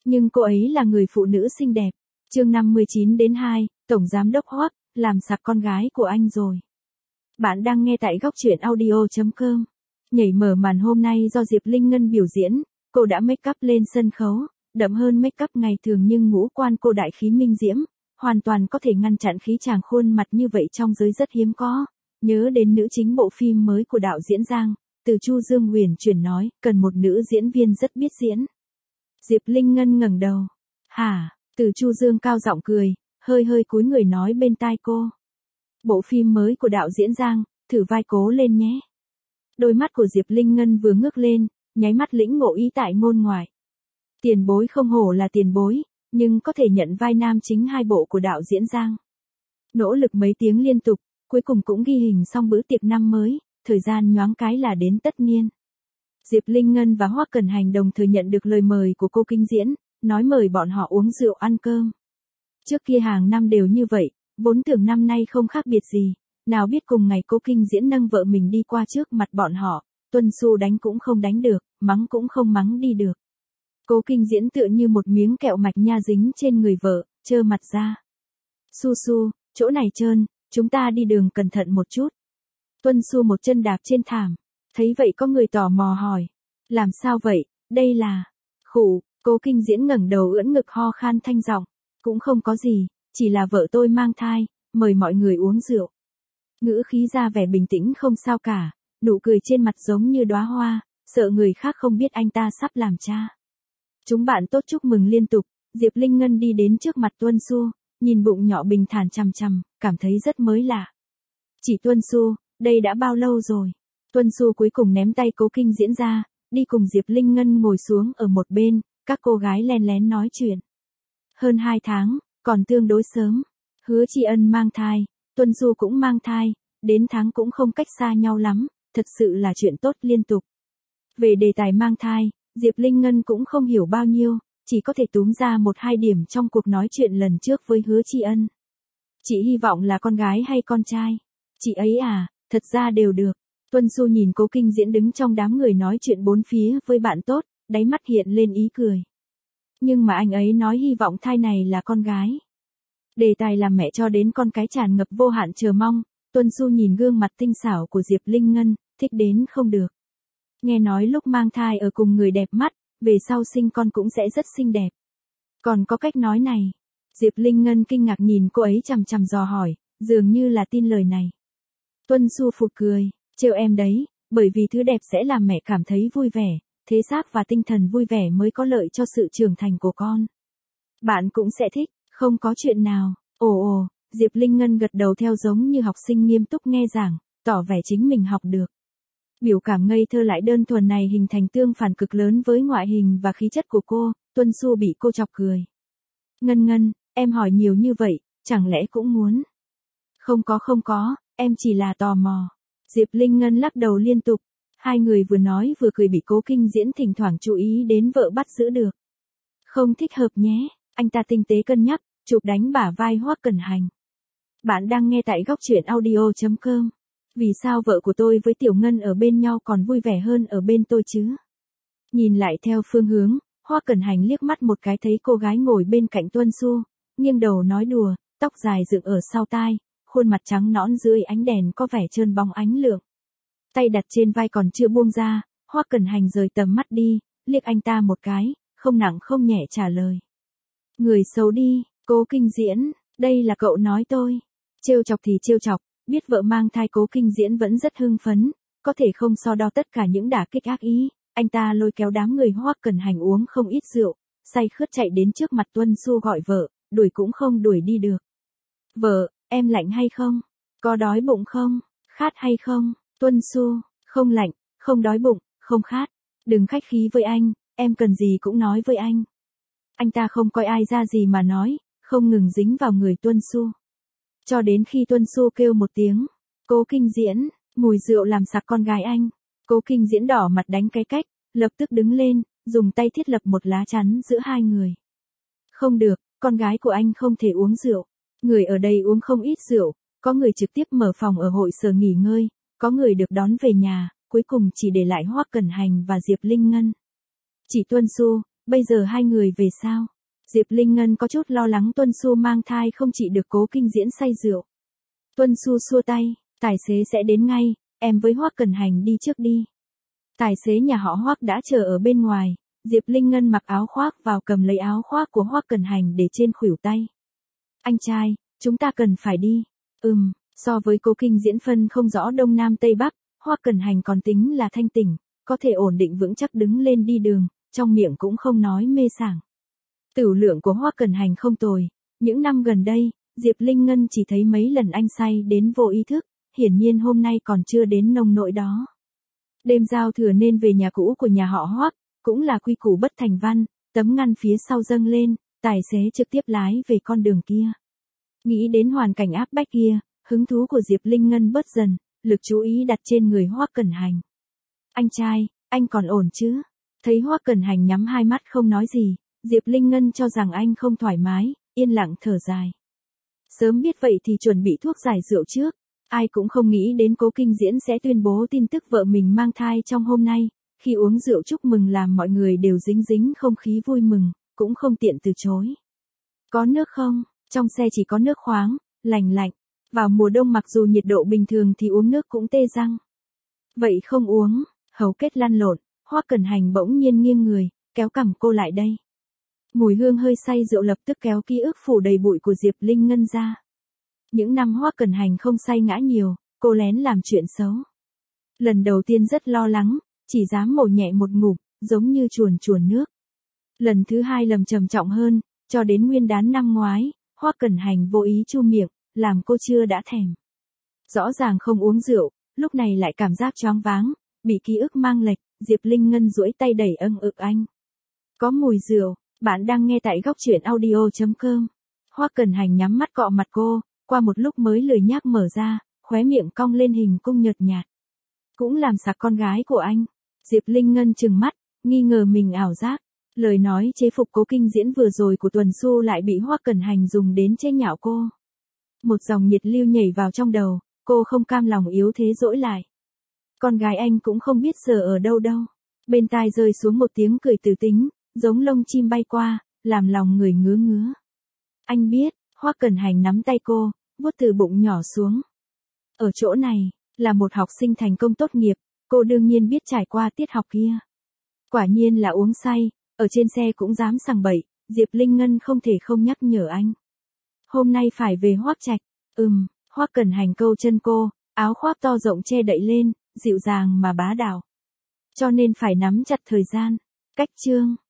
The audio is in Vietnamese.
Nhưng cô ấy là người phụ nữ xinh đẹp. Chương 59-2, Tổng Giám đốc Hoắc, làm sặc con gái của anh rồi. Bạn đang nghe tại góc truyện audio.com. Nhảy mở màn hôm nay do Diệp Linh Ngân biểu diễn, cô đã make up lên sân khấu, đậm hơn make up ngày thường nhưng ngũ quan cô đại khí minh diễm, hoàn toàn có thể ngăn chặn khí chàng khuôn mặt như vậy trong giới rất hiếm có. Nhớ đến nữ chính bộ phim mới của đạo diễn Giang, từ Chu Dương huyền chuyển nói, cần một nữ diễn viên rất biết diễn. Diệp Linh Ngân ngẩng đầu. Hả? Từ Chu Dương cao giọng cười, hơi cúi người nói bên tai cô. Bộ phim mới của đạo diễn Giang, thử vai cố lên nhé. Đôi mắt của Diệp Linh Ngân vừa ngước lên, nháy mắt lĩnh ngộ ý tại ngôn ngoại. Tiền bối không hổ là tiền bối, nhưng có thể nhận vai nam chính 2 bộ của đạo diễn Giang. Nỗ lực mấy tiếng liên tục, cuối cùng cũng ghi hình xong bữa tiệc năm mới, thời gian nhoáng cái là đến tất niên. Diệp Linh Ngân và Hoắc Cẩn Hành đồng thời nhận được lời mời của cô kinh diễn, nói mời bọn họ uống rượu ăn cơm. Trước kia hàng năm đều như vậy, vốn tưởng năm nay không khác biệt gì, nào biết cùng ngày cô kinh diễn nâng vợ mình đi qua trước mặt bọn họ, Tuân Su đánh cũng không đánh được, mắng cũng không mắng đi được. Cô kinh diễn tựa như một miếng kẹo mạch nha dính trên người vợ, trơ mặt ra. Su, chỗ này trơn, chúng ta đi đường cẩn thận một chút. Tuân Su một chân đạp trên thảm, thấy vậy có người tò mò hỏi. Làm sao vậy, đây là... Khụ, cô kinh diễn ngẩng đầu ưỡn ngực ho khan thanh giọng. Cũng không có gì, chỉ là vợ tôi mang thai, mời mọi người uống rượu. Ngữ khí ra vẻ bình tĩnh không sao cả, nụ cười trên mặt giống như đóa hoa, sợ người khác không biết anh ta sắp làm cha. Chúng bạn tốt chúc mừng liên tục, Diệp Linh Ngân đi đến trước mặt Tuân Su, nhìn bụng nhỏ bình thản chằm chằm, cảm thấy rất mới lạ. Chị Tuân Su, đây đã bao lâu rồi? Tuân Su cuối cùng ném tay cố kinh diễn ra, đi cùng Diệp Linh Ngân ngồi xuống ở một bên, các cô gái len lén nói chuyện. Hơn 2 tháng, còn tương đối sớm. Hứa Tri Ân mang thai, Tuân Du cũng mang thai, đến tháng cũng không cách xa nhau lắm, thật sự là chuyện tốt liên tục. Về đề tài mang thai, Diệp Linh Ngân cũng không hiểu bao nhiêu, chỉ có thể túm ra 1-2 điểm trong cuộc nói chuyện lần trước với Hứa Tri Ân. Chị hy vọng là con gái hay con trai? Chị ấy à, thật ra đều được. Tuân Du nhìn cố kinh diễn đứng trong đám người nói chuyện bốn phía với bạn tốt, đáy mắt hiện lên ý cười. Nhưng mà anh ấy nói hy vọng thai này là con gái. Đề tài làm mẹ cho đến con cái tràn ngập vô hạn chờ mong, Tuân Du nhìn gương mặt tinh xảo của Diệp Linh Ngân, thích đến không được. Nghe nói lúc mang thai ở cùng người đẹp mắt, về sau sinh con cũng sẽ rất xinh đẹp. Còn có cách nói này. Diệp Linh Ngân kinh ngạc nhìn cô ấy chằm chằm dò hỏi, dường như là tin lời này. Tuân Du phụt cười, trêu em đấy, bởi vì thứ đẹp sẽ làm mẹ cảm thấy vui vẻ, thế xác và tinh thần vui vẻ mới có lợi cho sự trưởng thành của con. Bạn cũng sẽ thích, không có chuyện nào. Ồ, Diệp Linh Ngân gật đầu theo giống như học sinh nghiêm túc nghe giảng, tỏ vẻ chính mình học được. Biểu cảm ngây thơ lại đơn thuần này hình thành tương phản cực lớn với ngoại hình và khí chất của cô, Tuân Su bị cô chọc cười. Ngân, em hỏi nhiều như vậy, chẳng lẽ cũng muốn? Không có, em chỉ là tò mò. Diệp Linh Ngân lắc đầu liên tục, hai người vừa nói vừa cười bị cố kinh diễn thỉnh thoảng chú ý đến vợ bắt giữ được. Không thích hợp nhé, anh ta tinh tế cân nhắc, chụp đánh bả vai Hoắc Cẩn Hành. Bạn đang nghe tại góc truyện audio.com. Vì sao vợ của tôi với Tiểu Ngân ở bên nhau còn vui vẻ hơn ở bên tôi chứ? Nhìn lại theo phương hướng, Hoắc Cẩn Hành liếc mắt một cái thấy cô gái ngồi bên cạnh Tuân Su, nghiêng đầu nói đùa, tóc dài dựng ở sau tai, khuôn mặt trắng nõn dưới ánh đèn có vẻ trơn bóng ánh lượng. Tay đặt trên vai còn chưa buông ra, Hoắc Cẩn Hành rời tầm mắt đi, liếc anh ta một cái, không nặng không nhẹ trả lời. Người xấu đi, cố kinh diễn, đây là cậu nói tôi. Trêu chọc thì trêu chọc, biết vợ mang thai cố kinh diễn vẫn rất hưng phấn, có thể không so đo tất cả những đả kích ác ý, anh ta lôi kéo đám người Hoắc Cẩn Hành uống không ít rượu, say khướt chạy đến trước mặt Tuân Su gọi vợ, đuổi cũng không đuổi đi được. Vợ, em lạnh hay không? Có đói bụng không? Khát hay không? Tuân Su, không lạnh, không đói bụng, không khát. Đừng khách khí với anh, em cần gì cũng nói với anh. Anh ta không coi ai ra gì mà nói, không ngừng dính vào người Tuân Su. Cho đến khi Tuân Su kêu một tiếng, cố kinh diễn, mùi rượu làm sặc con gái anh. Cố kinh diễn đỏ mặt đánh cái cách, lập tức đứng lên, dùng tay thiết lập một lá chắn giữa hai người. Không được, con gái của anh không thể uống rượu. Người ở đây uống không ít rượu, có người trực tiếp mở phòng ở hội sở nghỉ ngơi, có người được đón về nhà, cuối cùng chỉ để lại Hoắc Cẩn Hành và Diệp Linh Ngân. Chị Tuân Su, bây giờ hai người về sao? Diệp Linh Ngân có chút lo lắng Tuân Xu mang thai không trị được Cố Kinh Diễn say rượu. Tuân Xu xua tay, tài xế sẽ đến ngay, em với Hoắc Cẩn Hành đi trước đi. Tài xế nhà họ Hoắc đã chờ ở bên ngoài, Diệp Linh Ngân mặc áo khoác vào cầm lấy áo khoác của Hoắc Cẩn Hành để trên khuỷu tay. Anh trai, chúng ta cần phải đi. So với Cố Kinh Diễn phân không rõ đông nam tây bắc, Hoắc Cẩn Hành còn tính là thanh tỉnh, có thể ổn định vững chắc đứng lên đi đường, trong miệng cũng không nói mê sảng. Tửu lượng của Hoắc Cẩn Hành không tồi, những năm gần đây, Diệp Linh Ngân chỉ thấy mấy lần anh say đến vô ý thức, hiển nhiên hôm nay còn chưa đến nông nỗi đó. Đêm giao thừa nên về nhà cũ của nhà họ Hoắc, cũng là quy củ bất thành văn, tấm ngăn phía sau dâng lên, tài xế trực tiếp lái về con đường kia. Nghĩ đến hoàn cảnh áp bách kia, hứng thú của Diệp Linh Ngân bớt dần, lực chú ý đặt trên người Hoắc Cẩn Hành. Anh trai, anh còn ổn chứ? Thấy Hoắc Cẩn Hành nhắm hai mắt không nói gì, Diệp Linh Ngân cho rằng anh không thoải mái, yên lặng thở dài. Sớm biết vậy thì chuẩn bị thuốc giải rượu trước, ai cũng không nghĩ đến Cố Kinh Diễn sẽ tuyên bố tin tức vợ mình mang thai trong hôm nay, khi uống rượu chúc mừng làm mọi người đều dính dính không khí vui mừng, cũng không tiện từ chối. Có nước không? Trong xe chỉ có nước khoáng, lành lạnh. Vào mùa đông mặc dù nhiệt độ bình thường thì uống nước cũng tê răng. Vậy không uống, hầu kết lăn lộn, Hoắc Cẩn Hành bỗng nhiên nghiêng người, kéo cằm cô lại đây. Mùi hương hơi say rượu lập tức kéo ký ức phủ đầy bụi của Diệp Linh Ngân ra. Những năm Hoắc Cẩn Hành không say ngã nhiều, cô lén làm chuyện xấu. Lần đầu tiên rất lo lắng, chỉ dám mổ nhẹ một ngụm, giống như chuồn chuồn nước. Lần thứ hai lầm trầm trọng hơn, cho đến Nguyên đán năm ngoái, Hoắc Cẩn Hành vô ý chu miệng, làm cô chưa đã thèm. Rõ ràng không uống rượu, lúc này lại cảm giác choáng váng, bị ký ức mang lệch, Diệp Linh Ngân duỗi tay đẩy anh. Có mùi rượu, bạn đang nghe tại góc truyện audio.com. Hoắc Cẩn Hành nhắm mắt cọ mặt cô, qua một lúc mới lười nhác mở ra, khóe miệng cong lên hình cung nhợt nhạt. Cũng làm sặc con gái của anh. Diệp Linh Ngân trừng mắt, nghi ngờ mình ảo giác. Lời nói chế phục Cố Kinh Diễn vừa rồi của Tuần Xu lại bị Hoắc Cẩn Hành dùng đến chế nhạo cô. Một dòng nhiệt lưu nhảy vào trong đầu, cô không cam lòng yếu thế dỗi lại. Con gái anh cũng không biết giờ ở đâu đâu. Bên tai rơi xuống một tiếng cười từ tính, giống lông chim bay qua, làm lòng người ngứa ngứa. Anh biết, Hoắc Cẩn Hành nắm tay cô, vuốt từ bụng nhỏ xuống. Ở chỗ này, là một học sinh thành công tốt nghiệp, cô đương nhiên biết trải qua tiết học kia. Quả nhiên là uống say, ở trên xe cũng dám sằng bậy, Diệp Linh Ngân không thể không nhắc nhở anh. Hôm nay phải về Hoắc Trạch. Hoắc Cẩn Hành câu chân cô, áo khoác to rộng che đậy lên, dịu dàng mà bá đạo. Cho nên phải nắm chặt thời gian. Cách chương